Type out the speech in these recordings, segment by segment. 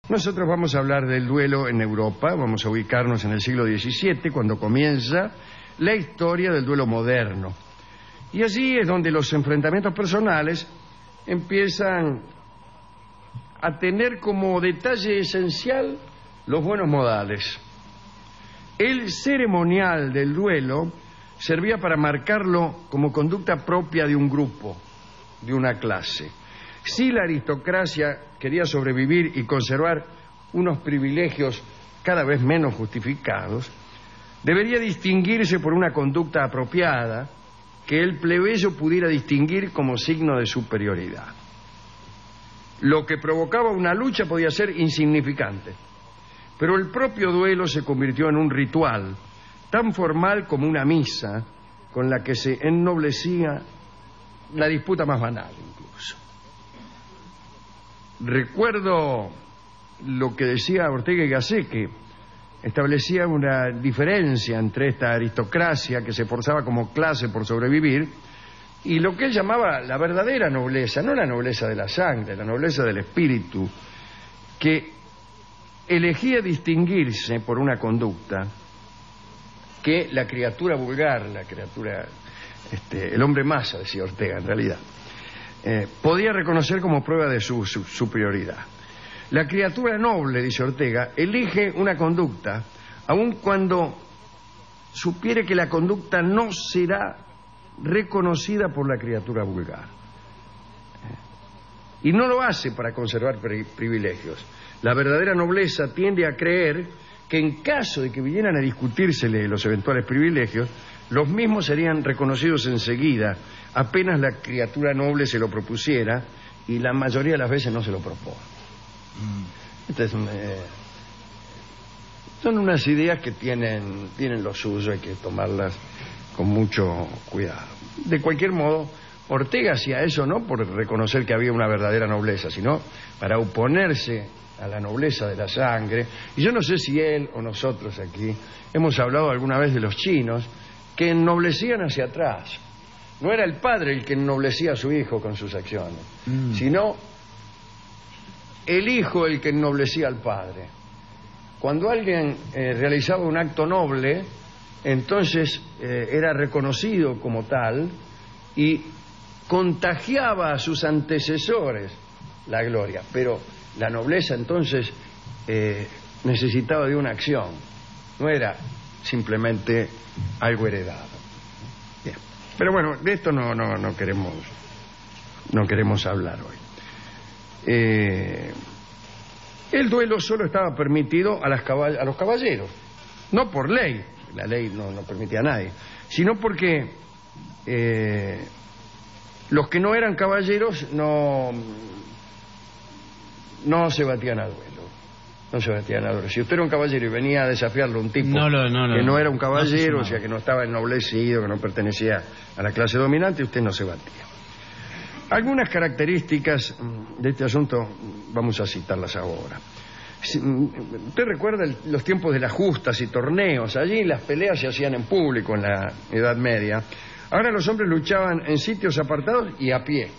Nosotros vamos a hablar del duelo en Europa, vamos a ubicarnos en el siglo XVII, cuando comienza la historia del duelo moderno. Y allí es donde los enfrentamientos personales empiezan a tener como detalle esencial los buenos modales. El ceremonial del duelo servía para marcarlo como conducta propia de un grupo, de una clase. Si la aristocracia quería sobrevivir y conservar unos privilegios cada vez menos justificados, debería distinguirse por una conducta apropiada que el plebeyo pudiera distinguir como signo de superioridad. Lo que provocaba una lucha podía ser insignificante, pero el propio duelo se convirtió en un ritual tan formal como una misa con la que se ennoblecía la disputa más banal incluso. Recuerdo lo que decía Ortega y Gasset, que establecía una diferencia entre esta aristocracia que se esforzaba como clase por sobrevivir y lo que él llamaba la verdadera nobleza, no la nobleza de la sangre, la nobleza del espíritu, que elegía distinguirse por una conducta que la criatura vulgar, la criatura, el hombre masa, decía Ortega en realidad, podía reconocer como prueba de su superioridad. La criatura noble, dice Ortega, elige una conducta aun cuando supiere que la conducta no será reconocida por la criatura vulgar. Y no lo hace para conservar privilegios. La verdadera nobleza tiende a creer que en caso de que vinieran a discutírsele los eventuales privilegios, los mismos serían reconocidos enseguida, apenas la criatura noble se lo propusiera, y la mayoría de las veces no se lo propone. Entonces, son unas ideas que tienen lo suyo, hay que tomarlas con mucho cuidado. De cualquier modo, Ortega hacía eso no por reconocer que había una verdadera nobleza, sino para oponerse a la nobleza de la sangre. Y yo no sé si él o nosotros aquí hemos hablado alguna vez de los chinos que ennoblecían hacia atrás. No era el padre el que ennoblecía a su hijo con sus acciones, sino el hijo el que ennoblecía al padre. Cuando alguien realizaba un acto noble, entonces era reconocido como tal y contagiaba a sus antecesores la gloria. Pero la nobleza entonces necesitaba de una acción, no era simplemente algo heredado. Bien. Pero bueno, de esto no queremos hablar hoy. El duelo solo estaba permitido a los caballeros, no por ley, la ley no permitía a nadie, sino porque los que no eran caballeros no se batían al duelo. No se batían al duelo. Si usted era un caballero y venía a desafiarlo a un tipo que no era un caballero, o sea, que no estaba ennoblecido, que no pertenecía a la clase dominante, usted no se batía. Algunas características de este asunto vamos a citarlas ahora. Usted recuerda los tiempos de las justas y torneos. Allí las peleas se hacían en público en la Edad Media. Ahora los hombres luchaban en sitios apartados y a pie.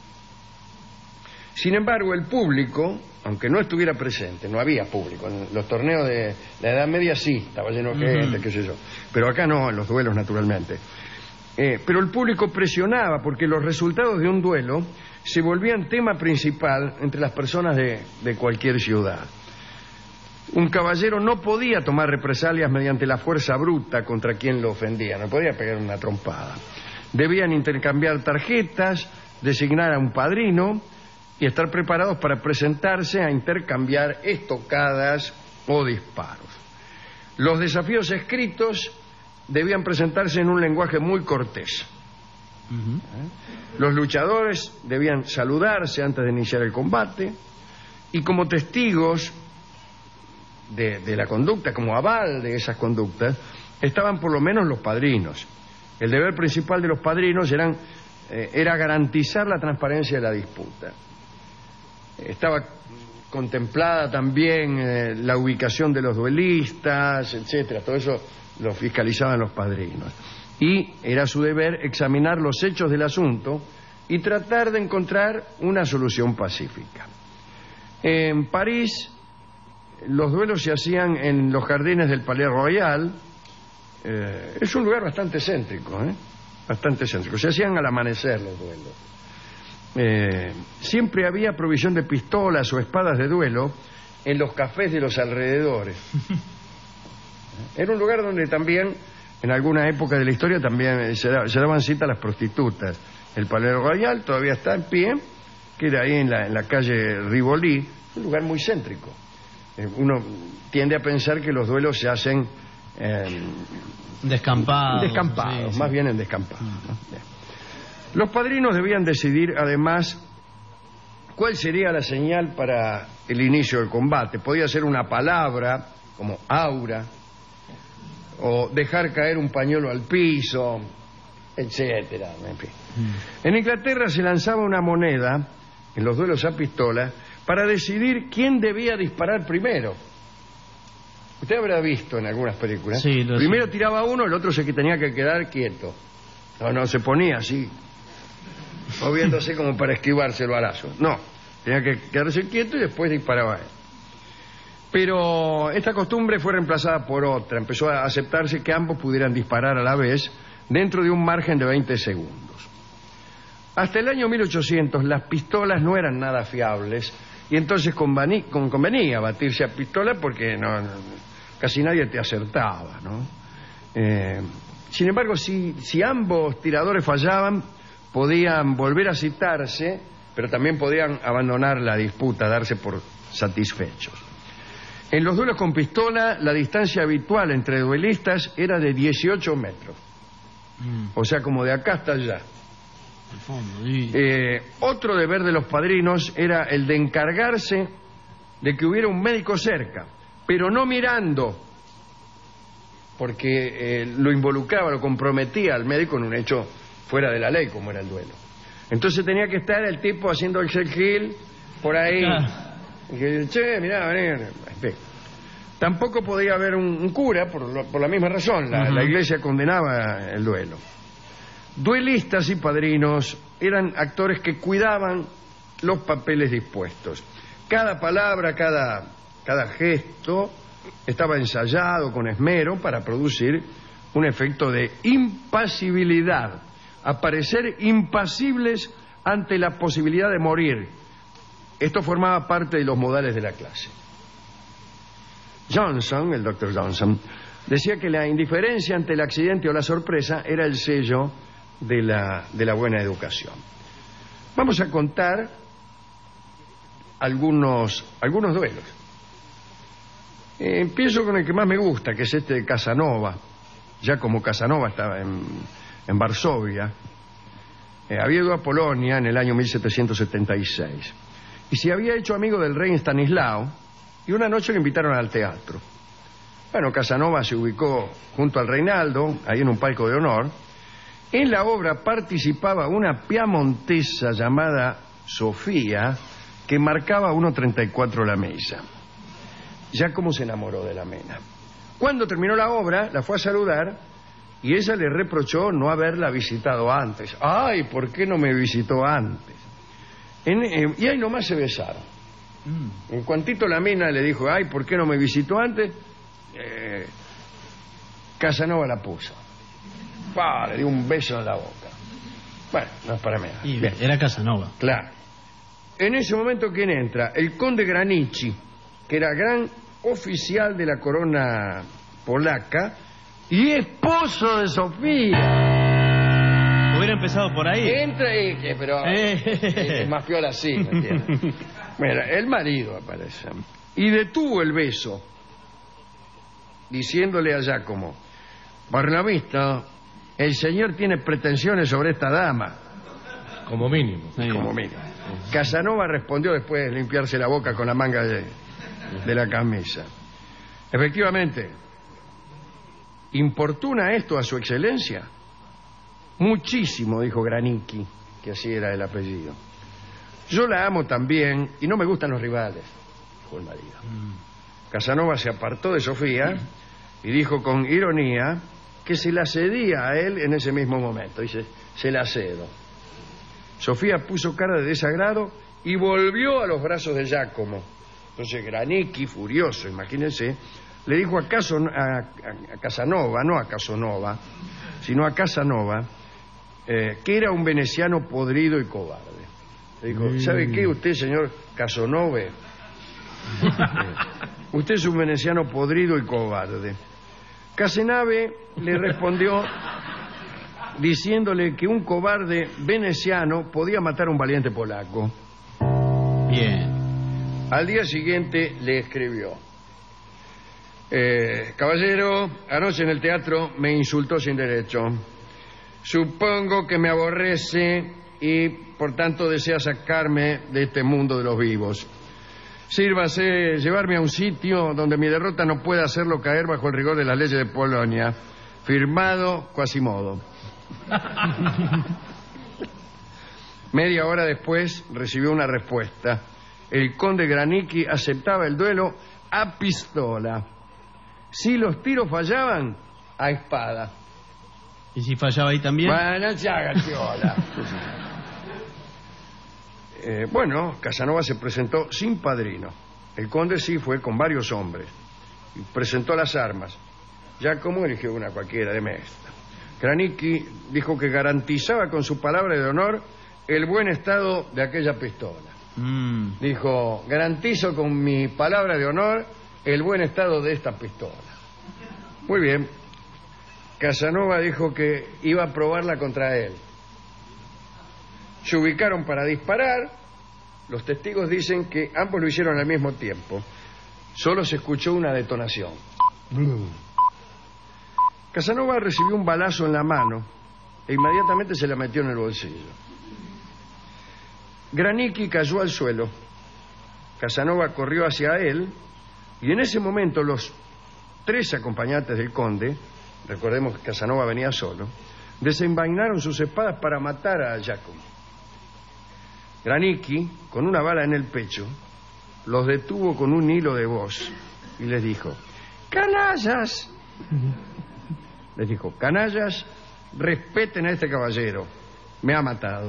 Sin embargo, el público, aunque no estuviera presente, no había público. En los torneos de la Edad Media sí, estaba lleno de gente, qué sé yo. Pero acá no, en los duelos naturalmente. Pero el público presionaba porque los resultados de un duelo se volvían tema principal entre las personas de cualquier ciudad. Un caballero no podía tomar represalias mediante la fuerza bruta contra quien lo ofendía, no podía pegar una trompada. Debían intercambiar tarjetas, designar a un padrino y estar preparados para presentarse a intercambiar estocadas o disparos. Los desafíos escritos debían presentarse en un lenguaje muy cortés. Los luchadores debían saludarse antes de iniciar el combate y como testigos de la conducta, como aval de esas conductas, estaban por lo menos los padrinos. El deber principal de los padrinos era garantizar la transparencia de la disputa. Estaba contemplada también la ubicación de los duelistas, etcétera. Todo eso lo fiscalizaban los padrinos. Y era su deber examinar los hechos del asunto y tratar de encontrar una solución pacífica. En París los duelos se hacían en los jardines del Palais Royal. Es un lugar bastante céntrico, bastante céntrico. Se hacían al amanecer los duelos. Siempre había provisión de pistolas o espadas de duelo en los cafés de los alrededores. Era un lugar donde también, en alguna época de la historia, también se daban cita a las prostitutas. El Palais Royal todavía está en pie, queda ahí en la calle Rivoli, un lugar muy céntrico. Uno tiende a pensar que los duelos se hacen descampados, sí, más bien en descampados, ¿no? Los padrinos debían decidir, además, cuál sería la señal para el inicio del combate. Podía ser una palabra, como aura, o dejar caer un pañuelo al piso, etcétera, en fin. En Inglaterra se lanzaba una moneda en los duelos a pistola para decidir quién debía disparar primero. Usted habrá visto en algunas películas. Sí, primero tiraba uno, el otro se tenía que quedar quieto. No se ponía así, moviéndose como para esquivarse el balazo. No, tenía que quedarse quieto y después disparaba él. Pero esta costumbre fue reemplazada por otra. Empezó a aceptarse que ambos pudieran disparar a la vez dentro de un margen de 20 segundos. Hasta el año 1800 las pistolas no eran nada fiables y entonces convenía batirse a pistola porque casi nadie te acertaba, ¿no? Sin embargo, si ambos tiradores fallaban, podían volver a citarse, pero también podían abandonar la disputa, darse por satisfechos. En los duelos con pistola, la distancia habitual entre duelistas era de 18 metros. O sea, como de acá hasta allá. Al fondo, sí. Otro deber de los padrinos era el de encargarse de que hubiera un médico cerca, pero no mirando, porque lo involucraba, lo comprometía al médico en un hecho fuera de la ley, como era el duelo. Entonces tenía que estar el tipo haciendo el Gil por ahí. Y que, che, mirá, vení. Tampoco podía haber un cura por la misma razón. La iglesia condenaba el duelo. Duelistas y padrinos eran actores que cuidaban los papeles dispuestos. Cada palabra, cada gesto estaba ensayado con esmero para producir un efecto de impasibilidad, aparecer impasibles ante la posibilidad de morir. Esto formaba parte de los modales de la clase. Johnson, el Dr. Johnson, decía que la indiferencia ante el accidente o la sorpresa era el sello de la buena educación. Vamos a contar algunos duelos. Empiezo con el que más me gusta, que es este de Casanova. Ya como Casanova estaba en Varsovia, había ido a Polonia en el año 1776 y se había hecho amigo del rey Stanislao, y una noche lo invitaron al teatro. Bueno, Casanova se ubicó junto al Reinaldo, ahí en un palco de honor. En la obra participaba una piamontesa llamada Sofía, que marcaba 1.34 la mesa. Giacomo se enamoró de la mena. Cuando terminó la obra, la fue a saludar y ella le reprochó no haberla visitado antes. ¡Ay, por qué no me visitó antes! Y ahí nomás se besaron. En cuantito la mina le dijo, ay, ¿por qué no me visitó antes? Casanova la puso. Le dio un beso en la boca. Bueno, no es para menos. Era Casanova. Claro. En ese momento, ¿quién entra? El conde Granichi, que era gran oficial de la corona polaca y esposo de Sofía. Hubiera empezado por ahí. Entra pero es más piola así, ¿me entiendes? Mira, el marido aparece y detuvo el beso, diciéndole a Giacomo, por lo visto, el señor tiene pretensiones sobre esta dama. Como mínimo. Sí. Como mínimo. Casanova respondió después de limpiarse la boca con la manga de la camisa. Efectivamente, ¿importuna esto a su excelencia? Muchísimo, dijo Granichi, que así era el apellido. Yo la amo también y no me gustan los rivales, dijo el marido. Casanova se apartó de Sofía y dijo con ironía que se la cedía a él en ese mismo momento. Dice, se la cedo. Sofía puso cara de desagrado y volvió a los brazos de Giacomo. Entonces Granicki, furioso, imagínense, le dijo a Casanova, no a Casanova, sino a Casanova, que era un veneciano podrido y cobarde. Le dijo, ¿sabe qué usted, señor Casanova? Usted es un veneciano podrido y cobarde. Casenave le respondió diciéndole que un cobarde veneciano podía matar a un valiente polaco. Bien. Al día siguiente le escribió: caballero, anoche en el teatro me insultó sin derecho. Supongo que me aborrece y por tanto desea sacarme de este mundo de los vivos. Sírvase llevarme a un sitio donde mi derrota no pueda hacerlo caer bajo el rigor de las leyes de Polonia. Firmado Quasimodo. Media hora después recibió una respuesta. El conde Granicki aceptaba el duelo a pistola. Si los tiros fallaban, a espada. ¿Y si fallaba ahí también? Bueno, se haga chiola. Bueno, Casanova se presentó sin padrino. El conde sí fue con varios hombres. Y presentó las armas. Giacomo eligió una cualquiera de mesta. Granicki dijo que garantizaba con su palabra de honor el buen estado de aquella pistola. Dijo, garantizo con mi palabra de honor el buen estado de esta pistola. Muy bien. Casanova dijo que iba a probarla contra él. Se ubicaron para disparar. Los testigos dicen que ambos lo hicieron al mismo tiempo. Solo se escuchó una detonación. Casanova recibió un balazo en la mano e inmediatamente se la metió en el bolsillo. Granicki cayó al suelo. Casanova corrió hacia él y en ese momento los 3 acompañantes del conde, recordemos que Casanova venía solo, desenvainaron sus espadas para matar a Giacomo. Granicki, con una bala en el pecho, los detuvo con un hilo de voz y les dijo: ¡canallas! Les dijo: canallas, respeten a este caballero, me ha matado.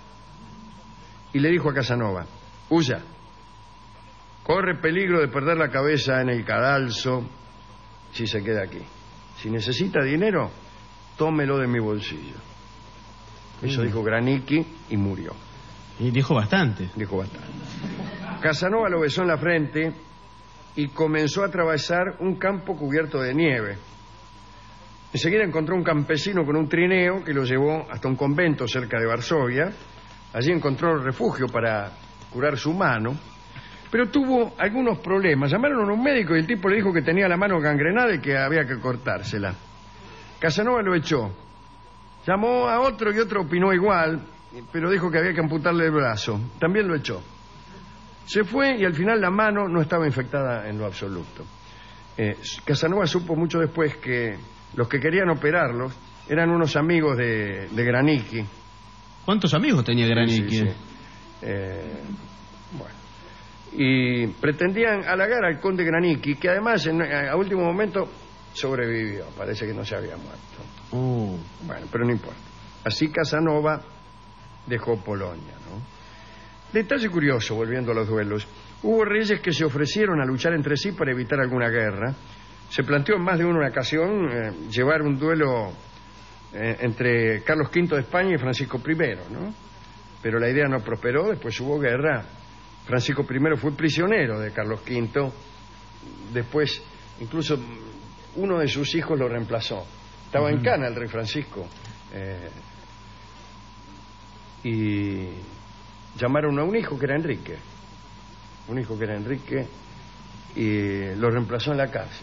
Y le dijo a Casanova: huya, corre peligro de perder la cabeza en el cadalso si se queda aquí. Si necesita dinero, tómelo de mi bolsillo. Eso dijo Granicki y murió. Y dijo bastante. Dijo bastante. Casanova lo besó en la frente y comenzó a atravesar un campo cubierto de nieve. Enseguida encontró un campesino con un trineo que lo llevó hasta un convento cerca de Varsovia. Allí encontró refugio para curar su mano, pero tuvo algunos problemas. Llamaron a un médico y el tipo le dijo que tenía la mano gangrenada y que había que cortársela. Casanova lo echó. Llamó a otro y otro opinó igual, pero dijo que había que amputarle el brazo. También lo echó. Se fue y al final la mano no estaba infectada en lo absoluto. Casanova supo mucho después que los que querían operarlos eran unos amigos de Granicki. ¿Cuántos amigos tenía Granicki? Sí. Bueno. Y pretendían halagar al conde Granicki, que además a último momento sobrevivió. Parece que no se había muerto. Bueno, pero no importa. Así Casanova dejó Polonia, ¿no? Detalle curioso, volviendo a los duelos. Hubo reyes que se ofrecieron a luchar entre sí para evitar alguna guerra. Se planteó en más de una ocasión llevar un duelo entre Carlos V de España y Francisco I, ¿no? Pero la idea no prosperó, después hubo guerra. Francisco I fue prisionero de Carlos V. Después, incluso uno de sus hijos lo reemplazó. Estaba en Cana el rey Francisco. Y llamaron a un hijo que era Enrique. Y lo reemplazó en la cárcel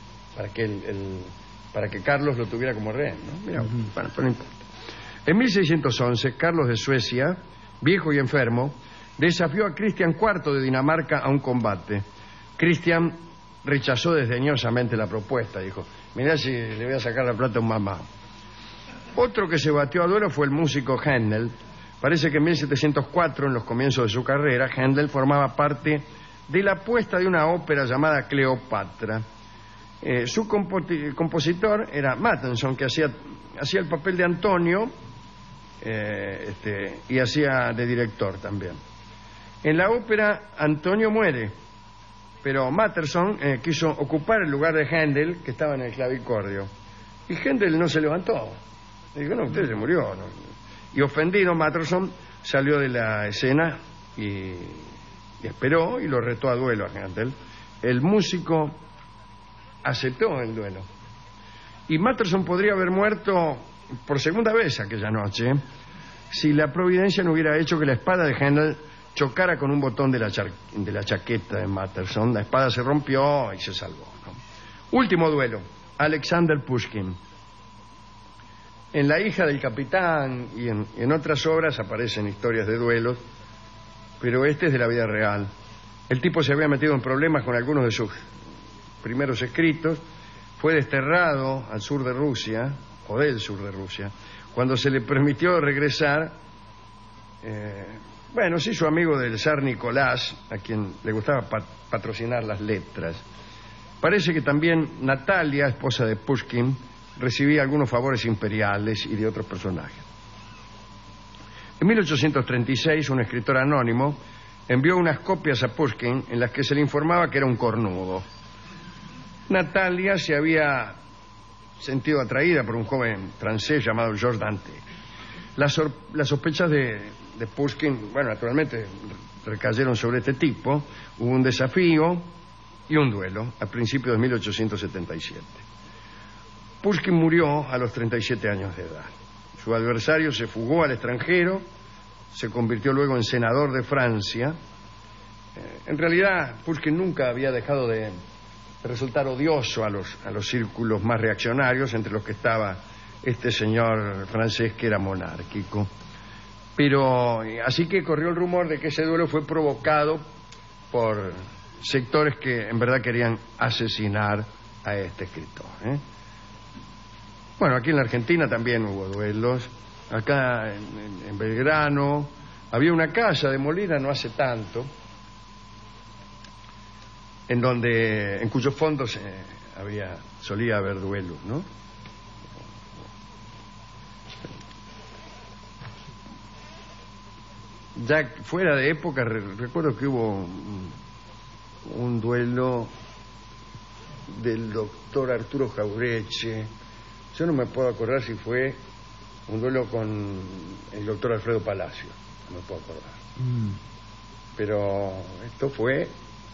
para que Carlos lo tuviera como rehén, ¿no? Mira, bueno, pero no importa. En 1611, Carlos de Suecia, viejo y enfermo, desafió a Cristian IV de Dinamarca a un combate. Cristian rechazó desdeñosamente la propuesta, dijo: mirá si le voy a sacar la plata a un mamá. Otro que se batió a duelo fue el músico Händel. Parece que en 1704, en los comienzos de su carrera, Händel formaba parte de la puesta de una ópera llamada Cleopatra. Su compositor era Mattenson, que hacía el papel de Antonio y hacía de director también. En la ópera, Antonio muere pero Matterson quiso ocupar el lugar de Händel, que estaba en el clavicordio. Y Händel no se levantó. Dijo, no, usted se murió. No. Y ofendido, Matterson salió de la escena y esperó y lo retó a duelo a Händel. El músico aceptó el duelo. Y Matterson podría haber muerto por segunda vez aquella noche si la providencia no hubiera hecho que la espada de Händel chocara con un botón de la chaqueta de Matterson. La espada se rompió y se salvó, ¿no? Último duelo, Alexander Pushkin. En La hija del capitán y en otras obras aparecen historias de duelos, pero este es de la vida real. El tipo se había metido en problemas con algunos de sus primeros escritos, fue desterrado al sur de Rusia, o del sur de Rusia. Cuando se le permitió regresar, se hizo amigo del zar Nicolás, a quien le gustaba patrocinar las letras. Parece que también Natalia, esposa de Pushkin, recibía algunos favores imperiales y de otros personajes. En 1836, un escritor anónimo envió unas copias a Pushkin en las que se le informaba que era un cornudo. Natalia se había sentido atraída por un joven francés llamado Georges Dante. Las sospechas de Pushkin, naturalmente recayeron sobre este tipo. Hubo un desafío y un duelo a principios de 1877. Pushkin murió a los 37 años de edad. Su adversario se fugó al extranjero, se convirtió luego en senador de Francia. En realidad, Pushkin nunca había dejado de resultar odioso a los círculos más reaccionarios, entre los que estaba este señor francés que era monárquico. Pero así que corrió el rumor de que ese duelo fue provocado por sectores que en verdad querían asesinar a este escritor, Bueno, aquí en la Argentina también hubo duelos. Acá en Belgrano había una casa demolida no hace tanto, en cuyos fondos solía haber duelos, ¿no? Ya fuera de época, recuerdo que hubo un duelo del doctor Arturo Jaureche. Yo no me puedo acordar si fue un duelo con el doctor Alfredo Palacio, no me puedo acordar. Pero esto fue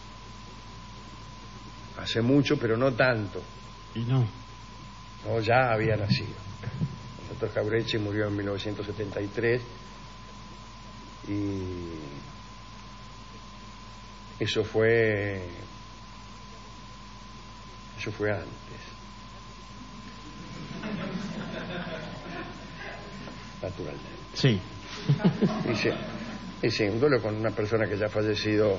hace mucho, pero no tanto. Y no. No, ya había nacido. El doctor Jaureche murió en 1973 y eso fue antes. Naturalmente. Sí. Sí, un duelo con una persona que ya ha fallecido.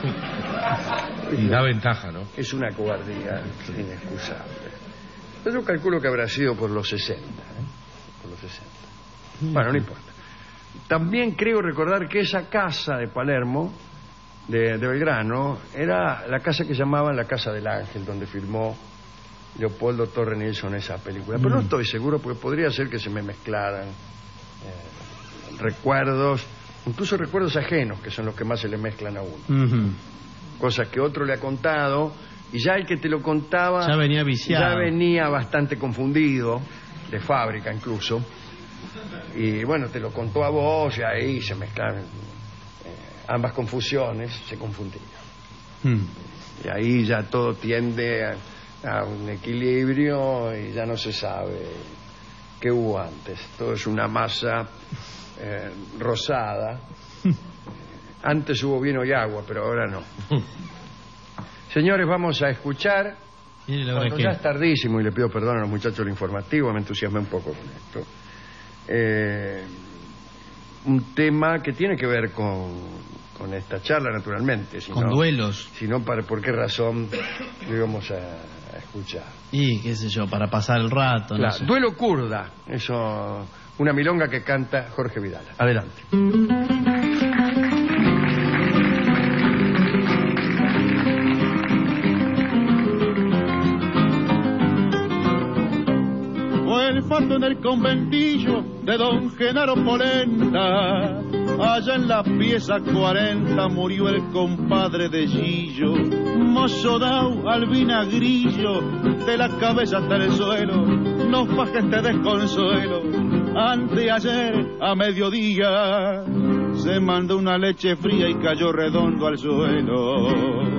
Y da ventaja, ¿no? Es una cobardía inexcusable. Yo calculo que habrá sido por los 60, Por los 60. Bueno, no importa. También creo recordar que esa casa de Palermo, de Belgrano, era la casa que llamaban la Casa del Ángel, donde filmó Leopoldo Torre Nilsson esa película. Pero no estoy seguro, porque podría ser que se me mezclaran recuerdos, incluso recuerdos ajenos, que son los que más se le mezclan a uno. Cosas que otro le ha contado, y ya el que te lo contaba ya venía viciado, ya venía bastante confundido, de fábrica incluso, y bueno, te lo contó a vos, y ahí se mezclaron ambas confusiones, se confundían. Y ahí ya todo tiende a un equilibrio y ya no se sabe qué hubo antes. Todo es una masa rosada. Antes hubo vino y agua, pero ahora no. Señores, vamos a escuchar. Bueno, ya es tardísimo y le pido perdón a los muchachos del informativo, me entusiasmé un poco con esto. Un tema que tiene que ver con esta charla, naturalmente. Con duelos. Si no, ¿por qué razón lo íbamos a escuchar? Y qué sé yo, para pasar el rato. Claro, no sé. Duelo kurda, eso, una milonga que canta Jorge Vidal. Adelante. Fue el fato en el conventillo de don Genaro Polenta. Allá en la pieza 40 murió el compadre de Gillo. mozo dao al vinagrillo, de la cabeza hasta el suelo, no bajes de desconsuelo. Anteayer a mediodía se mandó una leche fría y cayó redondo al suelo.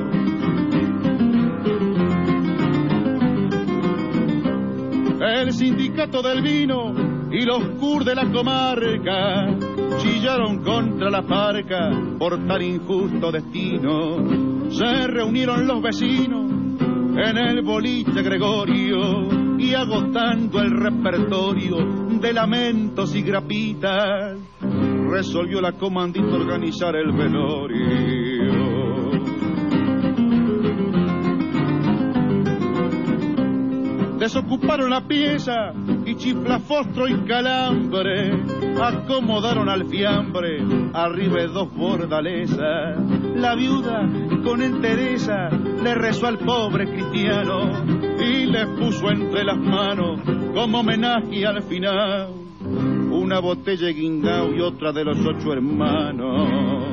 El sindicato del vino y los CUR de la comarca chillaron contra la parca por tan injusto destino. Se reunieron los vecinos en el boliche Gregorio y agotando el repertorio de lamentos y grapitas, resolvió la comandita organizar el velorio. Desocuparon la pieza y chiflafostro y calambre acomodaron al fiambre arriba de dos bordalesas. La viuda con entereza le rezó al pobre cristiano y le puso entre las manos como homenaje al final una botella de guindao y otra de los 8 hermanos.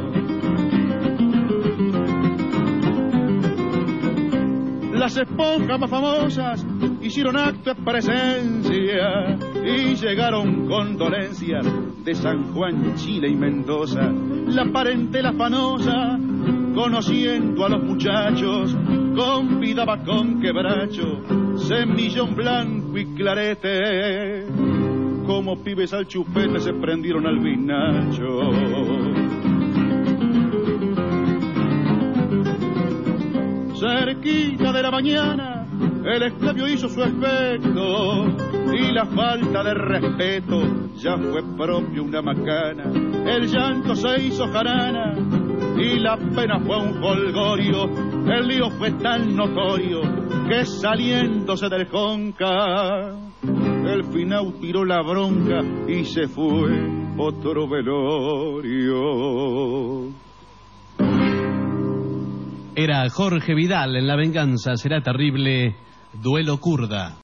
Las esponjas más famosas hicieron acto de presencia y llegaron condolencias de San Juan, Chile y Mendoza. La parentela afanosa, conociendo a los muchachos, convidaba con quebracho, semillón blanco y clarete. Como pibes al chupete se prendieron al vinacho. Cerquita de la mañana el esclavio hizo su efecto y la falta de respeto ya fue propio una macana. El llanto se hizo jarana y la pena fue un jolgorio. El lío fue tan notorio que saliéndose del Jonca el finau tiró la bronca y se fue otro velorio. Era Jorge Vidal en La venganza será terrible, duelo kurda.